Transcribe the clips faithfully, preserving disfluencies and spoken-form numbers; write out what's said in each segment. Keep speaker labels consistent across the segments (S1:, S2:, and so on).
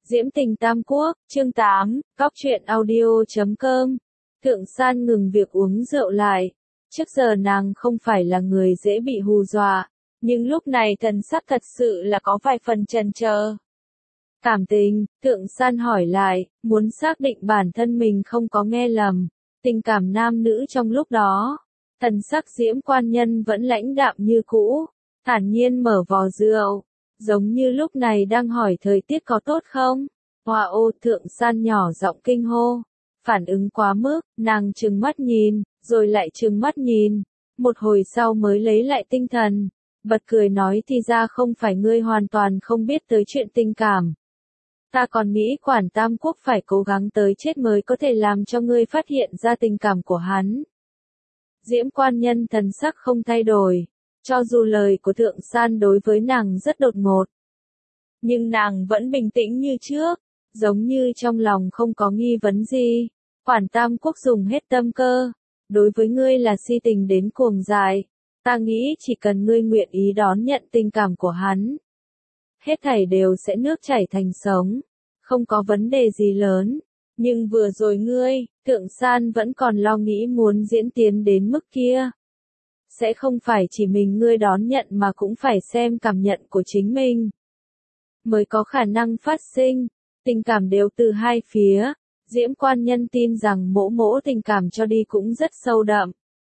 S1: Diễm Tình Tam Quốc, chương tám, góc truyện audio chấm com. Thượng San ngừng việc uống rượu lại. Trước giờ nàng không phải là người dễ bị hù dọa, nhưng lúc này thần sắc thật sự là có vài phần chần chờ. Cảm tình, Thượng San hỏi lại, muốn xác định bản thân mình không có nghe lầm. Tình cảm nam nữ trong lúc đó, thần sắc Diễm Quan Nhân vẫn lãnh đạm như cũ, thản nhiên mở vò rượu. Giống như lúc này đang hỏi thời tiết có tốt không? Hoa ô, Thượng San nhỏ giọng kinh hô. Phản ứng quá mức, nàng trừng mắt nhìn, rồi lại trừng mắt nhìn. Một hồi sau mới lấy lại tinh thần. Bật cười nói thì ra không phải ngươi hoàn toàn không biết tới chuyện tình cảm. Ta còn nghĩ Quản Tam Quốc phải cố gắng tới chết mới có thể làm cho ngươi phát hiện ra tình cảm của hắn. Diễm Quan Nhân thần sắc không thay đổi. Cho dù lời của Thượng San đối với nàng rất đột ngột, nhưng nàng vẫn bình tĩnh như trước, giống như trong lòng không có nghi vấn gì. Quản Tam Quốc dùng hết tâm cơ, đối với ngươi là si tình đến cuồng dại, ta nghĩ chỉ cần ngươi nguyện ý đón nhận tình cảm của hắn, hết thảy đều sẽ nước chảy thành sông, không có vấn đề gì lớn. Nhưng vừa rồi ngươi, Thượng San vẫn còn lo nghĩ muốn diễn tiến đến mức kia. Sẽ không phải chỉ mình ngươi đón nhận mà cũng phải xem cảm nhận của chính mình mới có khả năng phát sinh. Tình cảm đều từ hai phía. Diễm Quan Nhân tin rằng mỗ mỗ tình cảm cho đi cũng rất sâu đậm,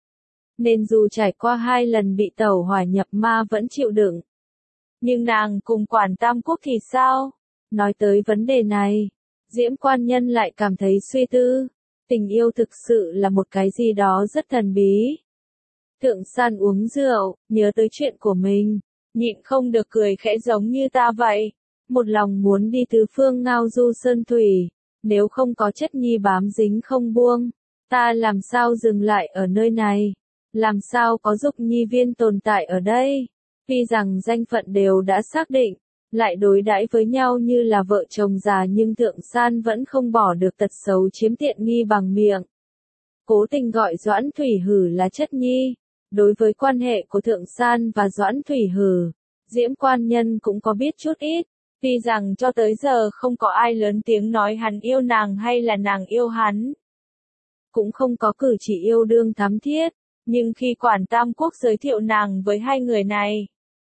S1: nên dù trải qua hai lần bị tẩu hỏa nhập ma vẫn chịu đựng. Nhưng nàng cùng Quản Tam Quốc thì sao? Nói tới vấn đề này, Diễm Quan Nhân lại cảm thấy suy tư. Tình yêu thực sự là một cái gì đó rất thần bí. Thượng San uống rượu, nhớ tới chuyện của mình, nhịn không được cười khẽ giống như ta vậy. Một lòng muốn đi tứ phương ngao du sơn thủy, nếu không có chất nhi bám dính không buông, ta làm sao dừng lại ở nơi này, làm sao có dục nhi viên tồn tại ở đây. Tuy rằng danh phận đều đã xác định, lại đối đãi với nhau như là vợ chồng già, nhưng Thượng San vẫn không bỏ được tật xấu chiếm tiện nghi bằng miệng. Cố tình gọi Doãn Thủy Hử là chất nhi. Đối với quan hệ của Thượng San và Doãn Thủy Hử, Diễm Quan Nhân cũng có biết chút ít. Tuy rằng cho tới giờ không có ai lớn tiếng nói hắn yêu nàng hay là nàng yêu hắn, cũng không có cử chỉ yêu đương thắm thiết, nhưng khi Quản Tam Quốc giới thiệu nàng với hai người này,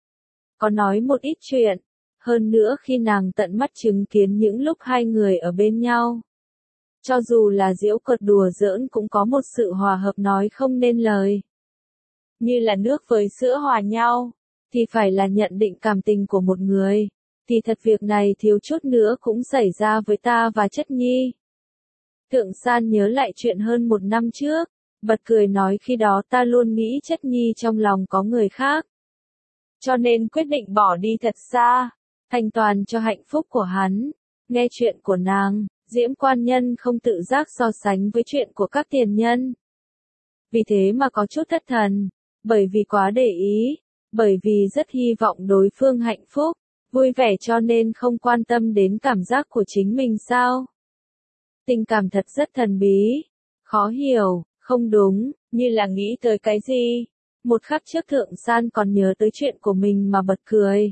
S1: có nói một ít chuyện. Hơn nữa khi nàng tận mắt chứng kiến những lúc hai người ở bên nhau, cho dù là giễu cợt đùa giỡn cũng có một sự hòa hợp nói không nên lời. Như là nước với sữa hòa nhau, thì phải là nhận định cảm tình của một người, thì thật việc này thiếu chút nữa cũng xảy ra với ta và chất nhi. Thượng San nhớ lại chuyện hơn một năm trước, bật cười nói khi đó ta luôn nghĩ chất nhi trong lòng có người khác, cho nên quyết định bỏ đi thật xa, thành toàn cho hạnh phúc của hắn. Nghe chuyện của nàng, Diễm Quan Nhân không tự giác so sánh với chuyện của các tiền nhân. Vì thế mà có chút thất thần. Bởi vì quá để ý, bởi vì rất hy vọng đối phương hạnh phúc, vui vẻ cho nên không quan tâm đến cảm giác của chính mình sao? Tình cảm thật rất thần bí, khó hiểu, không đúng, như là nghĩ tới cái gì? Một khắc trước Thượng San còn nhớ tới chuyện của mình mà bật cười.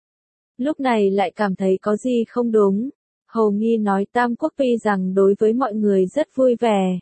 S1: Lúc này lại cảm thấy có gì không đúng. Hầu nghi nói Tam Quốc tuy rằng đối với mọi người rất vui vẻ,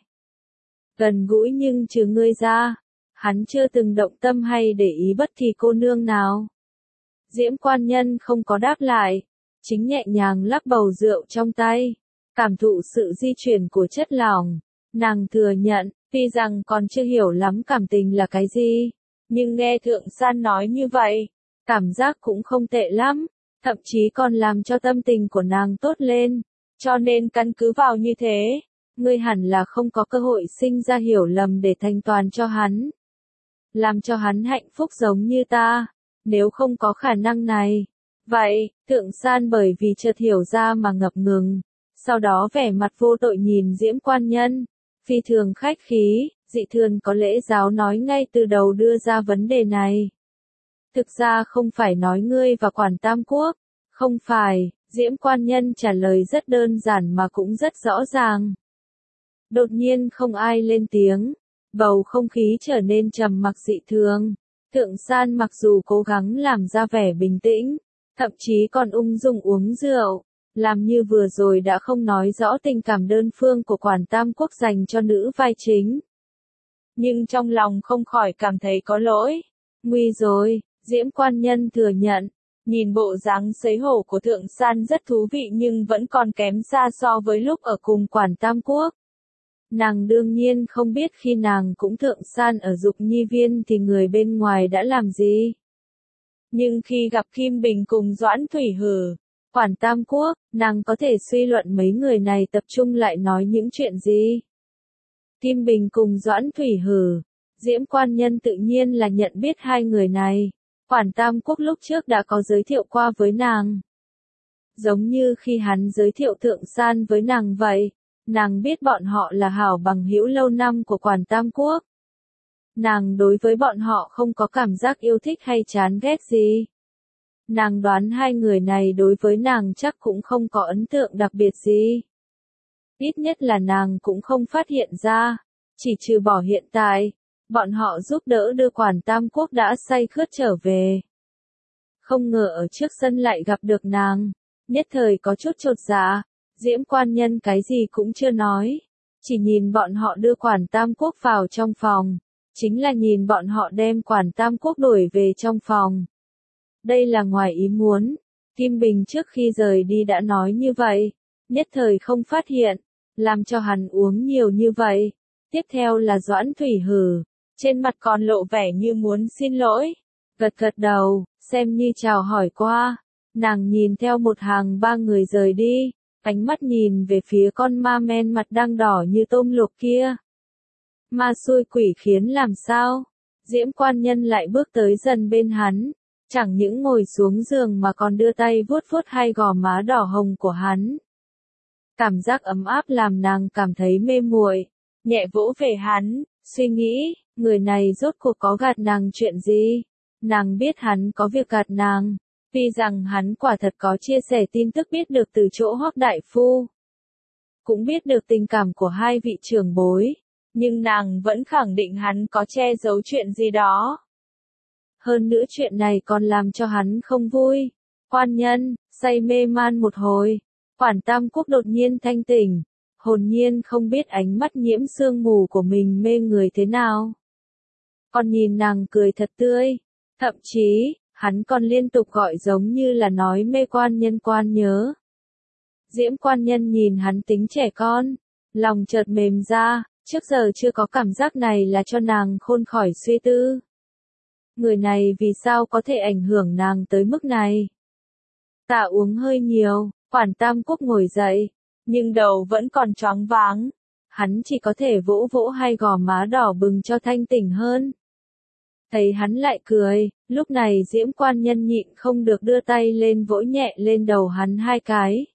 S1: gần gũi, nhưng trừ ngươi ra, hắn chưa từng động tâm hay để ý bất kỳ cô nương nào. Diễm Quan Nhân không có đáp lại, chính nhẹ nhàng lắc bầu rượu trong tay, cảm thụ sự di chuyển của chất lỏng. Nàng thừa nhận, tuy rằng còn chưa hiểu lắm cảm tình là cái gì, nhưng nghe Thượng San nói như vậy, cảm giác cũng không tệ lắm, thậm chí còn làm cho tâm tình của nàng tốt lên. Cho nên căn cứ vào như thế, ngươi hẳn là không có cơ hội sinh ra hiểu lầm để thành toàn cho hắn, làm cho hắn hạnh phúc giống như ta. Nếu không có khả năng này, vậy, Thượng San bởi vì chợt hiểu ra mà ngập ngừng, sau đó vẻ mặt vô tội nhìn Diễm Quan Nhân, phi thường khách khí, dị thường có lễ giáo nói ngay từ đầu đưa ra vấn đề này. Thực ra không phải nói ngươi và Quản Tam Quốc, không phải, Diễm Quan Nhân trả lời rất đơn giản mà cũng rất rõ ràng. Đột nhiên không ai lên tiếng, bầu không khí trở nên trầm mặc dị thường. Thượng San mặc dù cố gắng làm ra vẻ bình tĩnh, thậm chí còn ung dung uống rượu, làm như vừa rồi đã không nói rõ tình cảm đơn phương của Quản Tam Quốc dành cho nữ vai chính. Nhưng trong lòng không khỏi cảm thấy có lỗi. Nguy rồi, Diễm Quan Nhân thừa nhận. Nhìn bộ dáng sấy hổ của Thượng San rất thú vị nhưng vẫn còn kém xa so với lúc ở cùng Quản Tam Quốc. Nàng đương nhiên không biết khi nàng cũng Thượng San ở Dục Nhi Viên thì người bên ngoài đã làm gì. Nhưng khi gặp Kim Bình cùng Doãn Thủy Hử, Quản Tam Quốc, nàng có thể suy luận mấy người này tập trung lại nói những chuyện gì. Kim Bình cùng Doãn Thủy Hử, Diễm Quan Nhân tự nhiên là nhận biết hai người này. Quản Tam Quốc lúc trước đã có giới thiệu qua với nàng. Giống như khi hắn giới thiệu Thượng San với nàng vậy, nàng biết bọn họ là hảo bằng hữu lâu năm của Quản Tam Quốc. Nàng đối với bọn họ không có cảm giác yêu thích hay chán ghét gì. Nàng đoán hai người này đối với nàng chắc cũng không có ấn tượng đặc biệt gì. Ít nhất là nàng cũng không phát hiện ra, chỉ trừ bỏ hiện tại. Bọn họ giúp đỡ đưa Quản Tam Quốc đã say khướt trở về. Không ngờ ở trước sân lại gặp được nàng, nhất thời có chút chột dạ. Diễm Quan Nhân cái gì cũng chưa nói, chỉ nhìn bọn họ đưa Quản Tam Quốc vào trong phòng, chính là nhìn bọn họ đem Quản Tam Quốc đuổi về trong phòng. Đây là ngoài ý muốn, Kim Bình trước khi rời đi đã nói như vậy, nhất thời không phát hiện, làm cho hắn uống nhiều như vậy. Tiếp theo là Doãn Thủy Hử. Trên mặt còn lộ vẻ như muốn xin lỗi, gật gật đầu, xem như chào hỏi qua. Nàng nhìn theo một hàng ba người rời đi, ánh mắt nhìn về phía con ma men mặt đang đỏ như tôm luộc kia. Ma xui quỷ khiến làm sao? Diễm Quan Nhân lại bước tới dần bên hắn, chẳng những ngồi xuống giường mà còn đưa tay vuốt vuốt hai gò má đỏ hồng của hắn. Cảm giác ấm áp làm nàng cảm thấy mê muội, nhẹ vỗ về hắn, suy nghĩ. Người này rốt cuộc có gạt nàng chuyện gì? Nàng biết hắn có việc gạt nàng, vì rằng hắn quả thật có chia sẻ tin tức biết được từ chỗ Hoắc đại phu. Cũng biết được tình cảm của hai vị trưởng bối, nhưng nàng vẫn khẳng định hắn có che giấu chuyện gì đó. Hơn nữa chuyện này còn làm cho hắn không vui. Quan Nhân, say mê man một hồi, Quản Tam Quốc đột nhiên thanh tỉnh, hồn nhiên không biết ánh mắt nhiễm sương mù của mình mê người thế nào. Còn nhìn nàng cười thật tươi, thậm chí, hắn còn liên tục gọi giống như là nói mê Quan Nhân Quan nhớ. Diễm Quan Nhân nhìn hắn tính trẻ con, lòng chợt mềm ra, trước giờ chưa có cảm giác này là cho nàng khôn khỏi suy tư. Người này vì sao có thể ảnh hưởng nàng tới mức này? Ta uống hơi nhiều, Quản Tam Quốc ngồi dậy, nhưng đầu vẫn còn choáng váng. Hắn chỉ có thể vỗ vỗ hai gò má đỏ bừng cho thanh tỉnh hơn. Thấy hắn lại cười, lúc này Diễm Quan Nhân nhịn không được đưa tay lên vỗ nhẹ lên đầu hắn hai cái.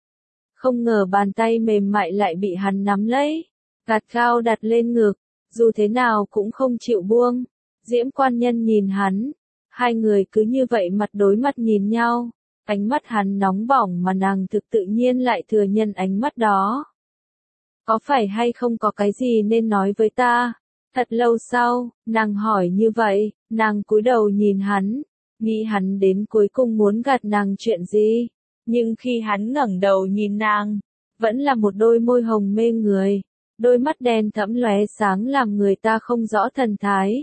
S1: Không ngờ bàn tay mềm mại lại bị hắn nắm lấy, gắt gao đặt lên ngực, dù thế nào cũng không chịu buông. Diễm Quan Nhân nhìn hắn, hai người cứ như vậy mặt đối mặt nhìn nhau, ánh mắt hắn nóng bỏng mà nàng thực tự nhiên lại thừa nhận ánh mắt đó. Có phải hay không có cái gì nên nói với ta? Thật lâu sau, nàng hỏi như vậy, nàng cúi đầu nhìn hắn, nghĩ hắn đến cuối cùng muốn gạt nàng chuyện gì, nhưng khi hắn ngẩng đầu nhìn nàng, vẫn là một đôi môi hồng mê người, đôi mắt đen thẫm lóe sáng làm người ta không rõ thần thái.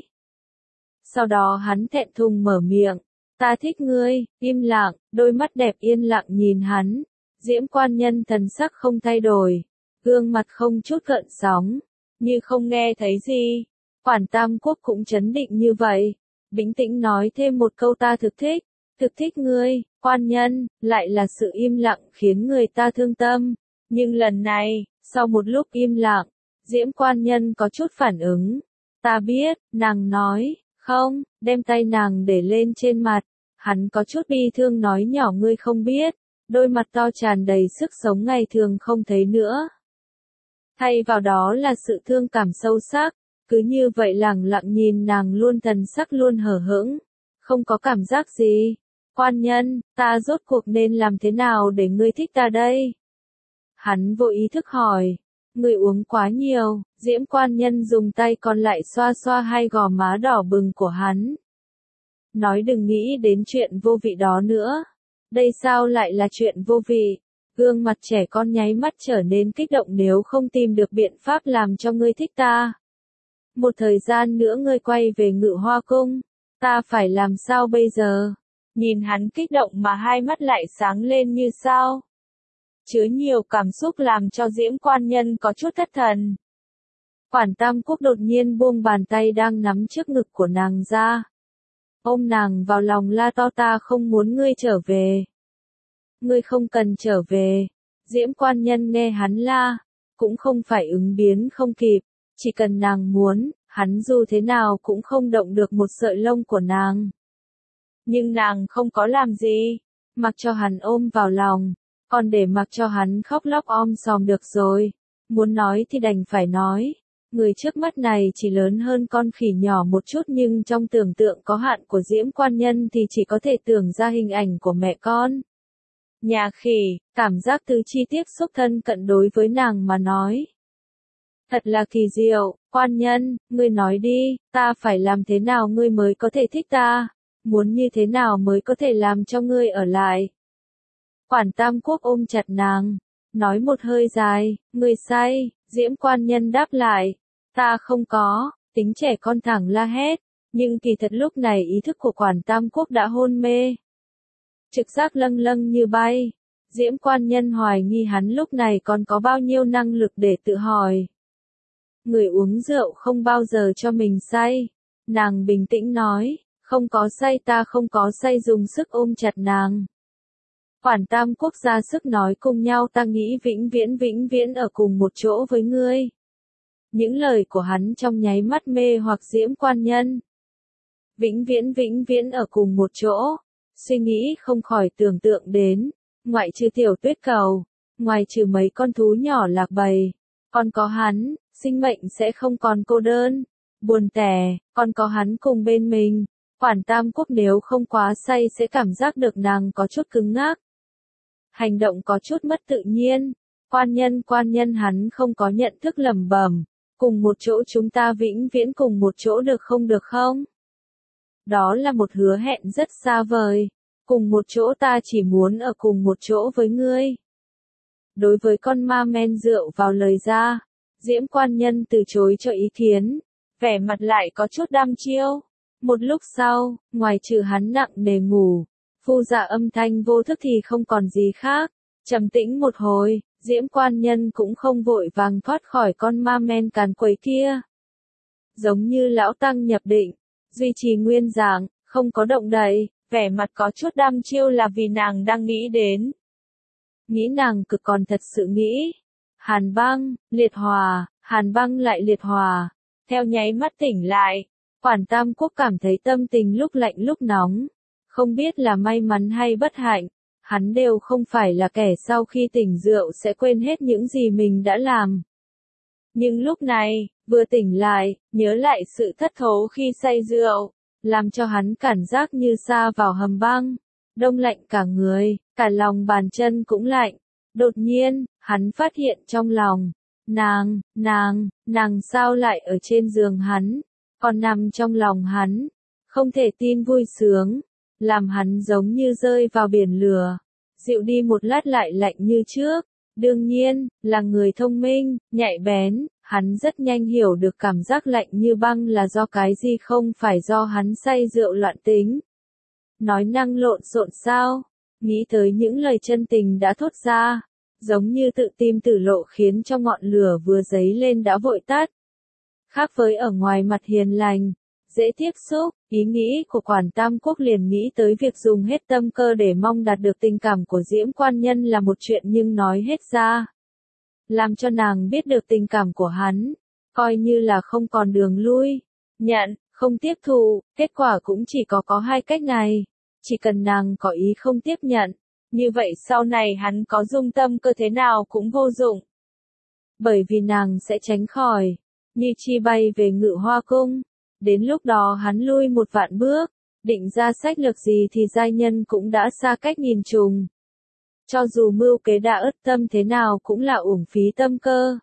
S1: Sau đó hắn thẹn thùng mở miệng, ta thích ngươi, im lặng, đôi mắt đẹp yên lặng nhìn hắn, Diễm Quan Nhân thần sắc không thay đổi, gương mặt không chút gợn sóng, như không nghe thấy gì. Quản Tam Quốc cũng chấn định như vậy, bình tĩnh nói thêm một câu ta thực thích, thực thích ngươi, Quan Nhân, lại là sự im lặng khiến người ta thương tâm. Nhưng lần này, sau một lúc im lặng, Diễm Quan Nhân có chút phản ứng. Ta biết, nàng nói, không, đem tay nàng để lên trên mặt, hắn có chút bi thương nói nhỏ ngươi không biết, đôi mặt to tràn đầy sức sống ngày thường không thấy nữa. Thay vào đó là sự thương cảm sâu sắc, cứ như vậy lẳng lặng nhìn nàng luôn thần sắc luôn hờ hững, không có cảm giác gì. Quan Nhân, ta rốt cuộc nên làm thế nào để ngươi thích ta đây? Hắn vô ý thức hỏi, ngươi uống quá nhiều. Diễm Quan Nhân dùng tay còn lại xoa xoa hai gò má đỏ bừng của hắn. Nói đừng nghĩ đến chuyện vô vị đó nữa. Đây sao lại là chuyện vô vị? Gương mặt trẻ con nháy mắt trở nên kích động nếu không tìm được biện pháp làm cho ngươi thích ta. Một thời gian nữa ngươi quay về Ngự Hoa Cung, ta phải làm sao bây giờ? Nhìn hắn kích động mà hai mắt lại sáng lên như sao. Chứa nhiều cảm xúc làm cho Diễm Quan Nhân có chút thất thần. Quản Tam Quốc đột nhiên buông bàn tay đang nắm trước ngực của nàng ra. Ôm nàng vào lòng la to ta không muốn ngươi trở về. Ngươi không cần trở về. Diễm Quan Nhân nghe hắn la, cũng không phải ứng biến không kịp, chỉ cần nàng muốn, hắn dù thế nào cũng không động được một sợi lông của nàng. Nhưng nàng không có làm gì, mặc cho hắn ôm vào lòng, còn để mặc cho hắn khóc lóc om sòm được rồi. Muốn nói thì đành phải nói, người trước mắt này chỉ lớn hơn con khỉ nhỏ một chút nhưng trong tưởng tượng có hạn của Diễm Quan Nhân thì chỉ có thể tưởng ra hình ảnh của mẹ con. Nhà khỉ, cảm giác tứ chi tiếp xúc thân cận đối với nàng mà nói. Thật là kỳ diệu, Quan Nhân, ngươi nói đi, ta phải làm thế nào ngươi mới có thể thích ta, muốn như thế nào mới có thể làm cho ngươi ở lại. Quản Tam Quốc ôm chặt nàng, nói một hơi dài, ngươi say, Diễm Quan Nhân đáp lại, ta không có, tính trẻ con thẳng la hét, nhưng kỳ thật lúc này ý thức của Quản Tam Quốc đã hôn mê. Trực giác lâng lâng như bay, Diễm Quan Nhân hoài nghi hắn lúc này còn có bao nhiêu năng lực để tự hỏi. Người uống rượu không bao giờ cho mình say, nàng bình tĩnh nói, không có say ta không có say dùng sức ôm chặt nàng. Quản Tam Quốc ra sức nói cùng nhau ta nghĩ vĩnh viễn vĩnh viễn ở cùng một chỗ với ngươi. Những lời của hắn trong nháy mắt mê hoặc Diễm Quan Nhân. Vĩnh viễn vĩnh viễn ở cùng một chỗ, suy nghĩ không khỏi tưởng tượng đến, ngoại trừ tiểu tuyết cầu, ngoài trừ mấy con thú nhỏ lạc bầy, còn có hắn, sinh mệnh sẽ không còn cô đơn, buồn tẻ, còn có hắn cùng bên mình. Quản Tam Quốc nếu không quá say sẽ cảm giác được nàng có chút cứng ngắc. Hành động có chút mất tự nhiên. Quan Nhân Quan Nhân hắn không có nhận thức lẩm bẩm, cùng một chỗ chúng ta vĩnh viễn cùng một chỗ được không được không? Đó là một hứa hẹn rất xa vời, cùng một chỗ ta chỉ muốn ở cùng một chỗ với ngươi. Đối với con ma men rượu vào lời ra, Diễm Quan Nhân từ chối cho ý kiến, vẻ mặt lại có chút đăm chiêu. Một lúc sau, ngoài trừ hắn nặng nề ngủ, phu dạ âm thanh vô thức thì không còn gì khác. Trầm tĩnh một hồi, Diễm Quan Nhân cũng không vội vàng thoát khỏi con ma men càn quấy kia. Giống như lão tăng nhập định, duy trì nguyên dạng, không có động đậy, vẻ mặt có chút đăm chiêu là vì nàng đang nghĩ đến. Nghĩ nàng cực còn thật sự nghĩ. Hàn băng, liệt hòa, hàn băng lại liệt hòa. Theo nháy mắt tỉnh lại, Quản Tam Quốc cảm thấy tâm tình lúc lạnh lúc nóng. Không biết là may mắn hay bất hạnh, hắn đều không phải là kẻ sau khi tỉnh rượu sẽ quên hết những gì mình đã làm. Nhưng lúc này, vừa tỉnh lại, nhớ lại sự thất thố khi say rượu, làm cho hắn cảm giác như sa vào hầm băng, đông lạnh cả người, cả lòng bàn chân cũng lạnh. Đột nhiên, hắn phát hiện trong lòng, nàng, nàng, nàng sao lại ở trên giường hắn, còn nằm trong lòng hắn, không thể tin vui sướng, làm hắn giống như rơi vào biển lửa, dịu đi một lát lại lạnh như trước. Đương nhiên, là người thông minh, nhạy bén, hắn rất nhanh hiểu được cảm giác lạnh như băng là do cái gì không phải do hắn say rượu loạn tính. Nói năng lộn xộn sao, nghĩ tới những lời chân tình đã thốt ra, giống như tự tim tử lộ khiến cho ngọn lửa vừa dấy lên đã vội tắt. Khác với ở ngoài mặt hiền lành, dễ tiếp xúc, ý nghĩ của Quản Tam Quốc liền nghĩ tới việc dùng hết tâm cơ để mong đạt được tình cảm của Diễm Quan Nhân là một chuyện nhưng nói hết ra. Làm cho nàng biết được tình cảm của hắn, coi như là không còn đường lui, nhận, không tiếp thụ, kết quả cũng chỉ có có hai cách này, chỉ cần nàng có ý không tiếp nhận, như vậy sau này hắn có dung tâm cơ thế nào cũng vô dụng. Bởi vì nàng sẽ tránh khỏi, như chi bay về Ngự Hoa Cung. Đến lúc đó hắn lui một vạn bước, định ra sách lược gì thì giai nhân cũng đã xa cách nghìn trùng. Cho dù mưu kế đã ất tâm thế nào cũng là uổng phí tâm cơ.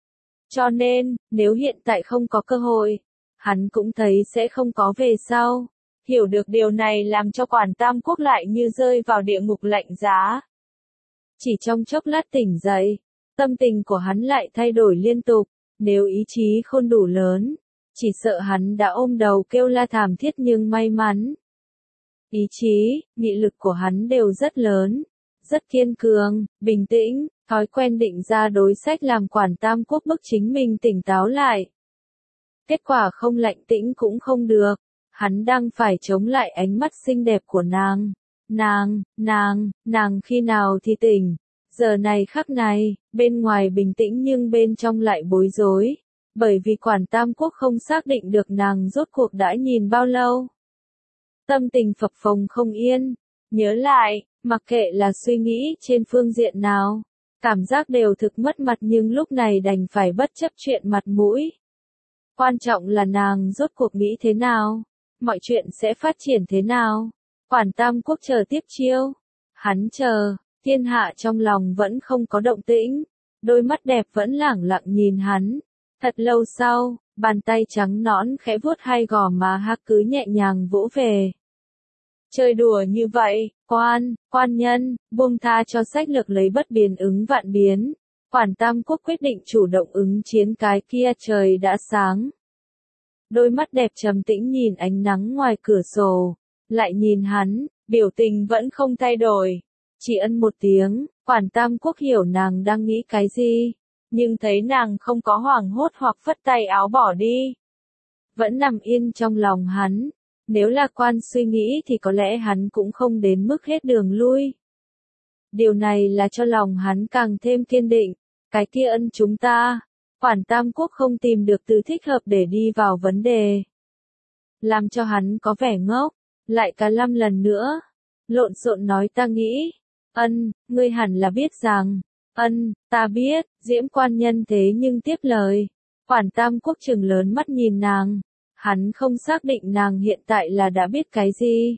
S1: Cho nên, nếu hiện tại không có cơ hội, hắn cũng thấy sẽ không có về sau. Hiểu được điều này làm cho Quản Tam Quốc lại như rơi vào địa ngục lạnh giá. Chỉ trong chốc lát tỉnh dậy, tâm tình của hắn lại thay đổi liên tục, nếu ý chí không đủ lớn, chỉ sợ hắn đã ôm đầu kêu la thảm thiết nhưng may mắn. Ý chí, nghị lực của hắn đều rất lớn, rất kiên cường, bình tĩnh, thói quen định ra đối sách làm Quản Tam Quốc bức chính mình tỉnh táo lại. Kết quả không lạnh tĩnh cũng không được, hắn đang phải chống lại ánh mắt xinh đẹp của nàng. Nàng, nàng, nàng khi nào thì tỉnh, giờ này khắc này, bên ngoài bình tĩnh nhưng bên trong lại bối rối, bởi vì Quản Tam Quốc không xác định được nàng rốt cuộc đã nhìn bao lâu. Tâm tình phập phồng không yên, nhớ lại, mặc kệ là suy nghĩ trên phương diện nào, cảm giác đều thực mất mặt nhưng lúc này đành phải bất chấp chuyện mặt mũi. Quan trọng là nàng rốt cuộc nghĩ thế nào, mọi chuyện sẽ phát triển thế nào. Quản Tam Quốc chờ tiếp chiêu. Hắn chờ, thiên hạ trong lòng vẫn không có động tĩnh, đôi mắt đẹp vẫn lẳng lặng nhìn hắn. Thật lâu sau, bàn tay trắng nõn khẽ vuốt hai gò má Hắc cứ nhẹ nhàng vỗ về. Chơi đùa như vậy, quan, quan nhân, buông tha cho sách lược lấy bất biến ứng vạn biến. Quản Tam Quốc quyết định chủ động ứng chiến cái kia trời đã sáng. Đôi mắt đẹp trầm tĩnh nhìn ánh nắng ngoài cửa sổ, lại nhìn hắn, biểu tình vẫn không thay đổi. Chỉ ân một tiếng, Quản Tam Quốc hiểu nàng đang nghĩ cái gì, nhưng thấy nàng không có hoảng hốt hoặc phất tay áo bỏ đi. Vẫn nằm yên trong lòng hắn, nếu là quan suy nghĩ thì có lẽ hắn cũng không đến mức hết đường lui. Điều này là cho lòng hắn càng thêm kiên định, cái kia ân chúng ta. Quản Tam Quốc không tìm được từ thích hợp để đi vào vấn đề. Làm cho hắn có vẻ ngốc, lại cả năm lần nữa. Lộn xộn nói ta nghĩ. Ân, ngươi hẳn là biết rằng. Ân, ta biết, Diễm quan nhân thế nhưng tiếp lời. Quản Tam Quốc trừng lớn mắt nhìn nàng. Hắn không xác định nàng hiện tại là đã biết cái gì.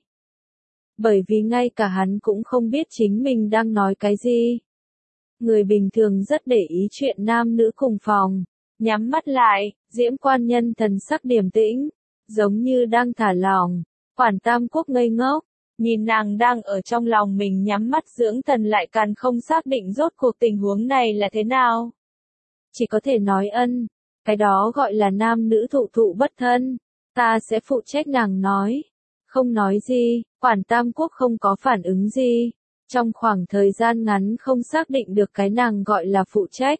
S1: Bởi vì ngay cả hắn cũng không biết chính mình đang nói cái gì. Người bình thường rất để ý chuyện nam nữ cùng phòng. Nhắm mắt lại, Diễm quan nhân thần sắc điềm tĩnh, giống như đang thả lỏng. Quản Tam Quốc ngây ngốc, nhìn nàng đang ở trong lòng mình nhắm mắt dưỡng thần lại càng không xác định rốt cuộc tình huống này là thế nào. Chỉ có thể nói ân, cái đó gọi là nam nữ thụ thụ bất thân, ta sẽ phụ trách nàng nói. Không nói gì, Quản Tam Quốc không có phản ứng gì. Trong khoảng thời gian ngắn không xác định được cái nàng gọi là phụ trách.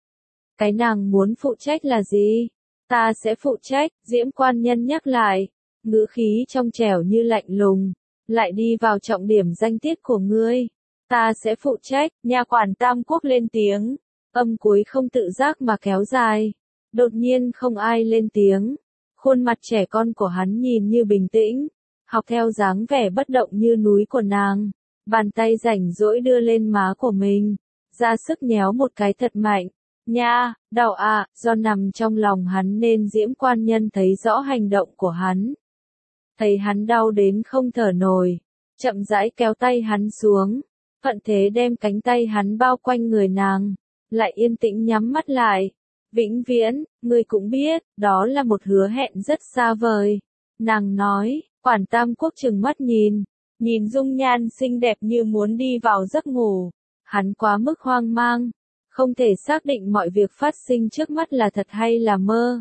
S1: Cái nàng muốn phụ trách là gì? Ta sẽ phụ trách, Diễm quan nhân nhắc lại, ngữ khí trong trẻo như lạnh lùng, lại đi vào trọng điểm danh tiết của ngươi. Ta sẽ phụ trách, nhà Quản Tam Quốc lên tiếng, âm cuối không tự giác mà kéo dài. Đột nhiên không ai lên tiếng, khuôn mặt trẻ con của hắn nhìn như bình tĩnh, học theo dáng vẻ bất động như núi của nàng. Bàn tay rảnh rỗi đưa lên má của mình, ra sức nhéo một cái thật mạnh. Nha, đau à, do nằm trong lòng hắn nên Diễm quan nhân thấy rõ hành động của hắn. Thấy hắn đau đến không thở nổi, chậm rãi kéo tay hắn xuống, thuận thế đem cánh tay hắn bao quanh người nàng, lại yên tĩnh nhắm mắt lại. Vĩnh viễn, ngươi cũng biết, đó là một hứa hẹn rất xa vời. Nàng nói, Quản Tam Quốc trừng mắt nhìn. Nhìn dung nhan xinh đẹp như muốn đi vào giấc ngủ, hắn quá mức hoang mang, không thể xác định mọi việc phát sinh trước mắt là thật hay là mơ.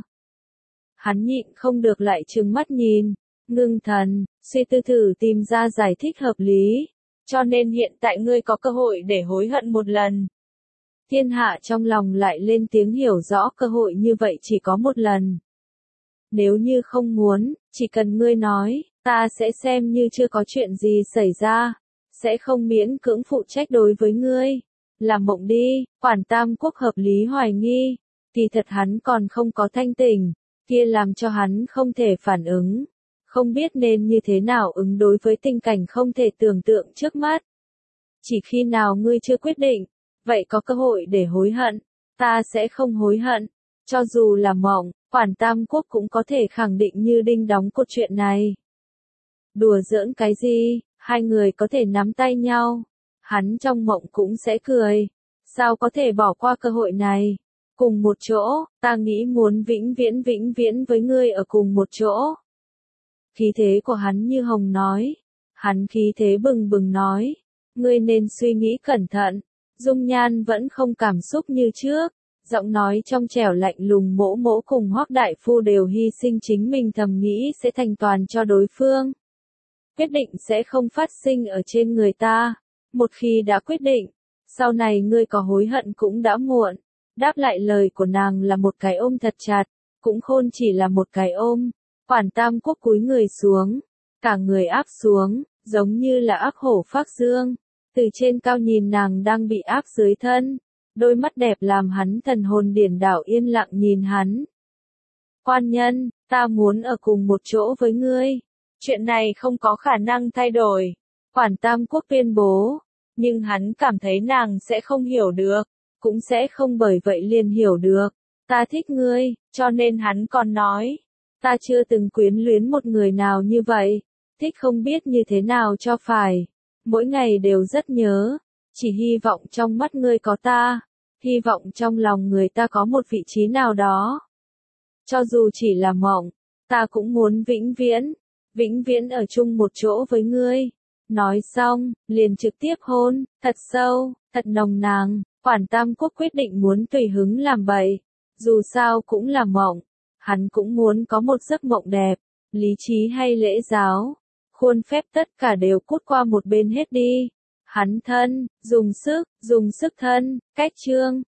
S1: Hắn nhịn không được lại trừng mắt nhìn, ngưng thần, suy tư thử tìm ra giải thích hợp lý, cho nên hiện tại ngươi có cơ hội để hối hận một lần. Thiên hạ trong lòng lại lên tiếng hiểu rõ cơ hội như vậy chỉ có một lần. Nếu như không muốn, chỉ cần ngươi nói, ta sẽ xem như chưa có chuyện gì xảy ra, sẽ không miễn cưỡng phụ trách đối với ngươi. Làm mộng đi, Quản Tam Quốc hợp lý hoài nghi, kỳ thật hắn còn không có thanh tỉnh, kia làm cho hắn không thể phản ứng, không biết nên như thế nào ứng đối với tình cảnh không thể tưởng tượng trước mắt. Chỉ khi nào ngươi chưa quyết định, vậy có cơ hội để hối hận, ta sẽ không hối hận, cho dù là mộng, Quản Tam Quốc cũng có thể khẳng định như đinh đóng cột chuyện này. Đùa giỡn cái gì, hai người có thể nắm tay nhau, hắn trong mộng cũng sẽ cười, sao có thể bỏ qua cơ hội này, cùng một chỗ, ta nghĩ muốn vĩnh viễn vĩnh viễn với ngươi ở cùng một chỗ. Khí thế của hắn như hồng nói, hắn khí thế bừng bừng nói, ngươi nên suy nghĩ cẩn thận, dung nhan vẫn không cảm xúc như trước, giọng nói trong trẻo lạnh lùng. Mỗ mỗ cùng Hoắc đại phu đều hy sinh chính mình, thầm nghĩ sẽ thành toàn cho đối phương. Quyết định sẽ không phát sinh ở trên người ta. Một khi đã quyết định, sau này ngươi có hối hận cũng đã muộn. Đáp lại lời của nàng là một cái ôm thật chặt, cũng khôn chỉ là một cái ôm. Quản Tam Quốc cúi người xuống, cả người áp xuống, giống như là áp hổ phác dương. Từ trên cao nhìn nàng đang bị áp dưới thân, đôi mắt đẹp làm hắn thần hồn điển đảo, yên lặng nhìn hắn. Quan nhân, ta muốn ở cùng một chỗ với ngươi. Chuyện này không có khả năng thay đổi. Quản Tam Quốc tuyên bố, nhưng hắn cảm thấy nàng sẽ không hiểu được, cũng sẽ không bởi vậy liền hiểu được. Ta thích ngươi, cho nên hắn còn nói, ta chưa từng quyến luyến một người nào như vậy, thích không biết như thế nào cho phải. Mỗi ngày đều rất nhớ, chỉ hy vọng trong mắt ngươi có ta, hy vọng trong lòng người ta có một vị trí nào đó. Cho dù chỉ là mộng, ta cũng muốn vĩnh viễn, vĩnh viễn ở chung một chỗ với ngươi. Nói xong, liền trực tiếp hôn, thật sâu, thật nồng nàn. Quản Tam Quốc quyết định muốn tùy hứng làm bậy, dù sao cũng là mộng, hắn cũng muốn có một giấc mộng đẹp. Lý trí hay lễ giáo, khuôn phép tất cả đều cút qua một bên hết đi. Hắn thân, dùng sức, dùng sức thân, cách trương,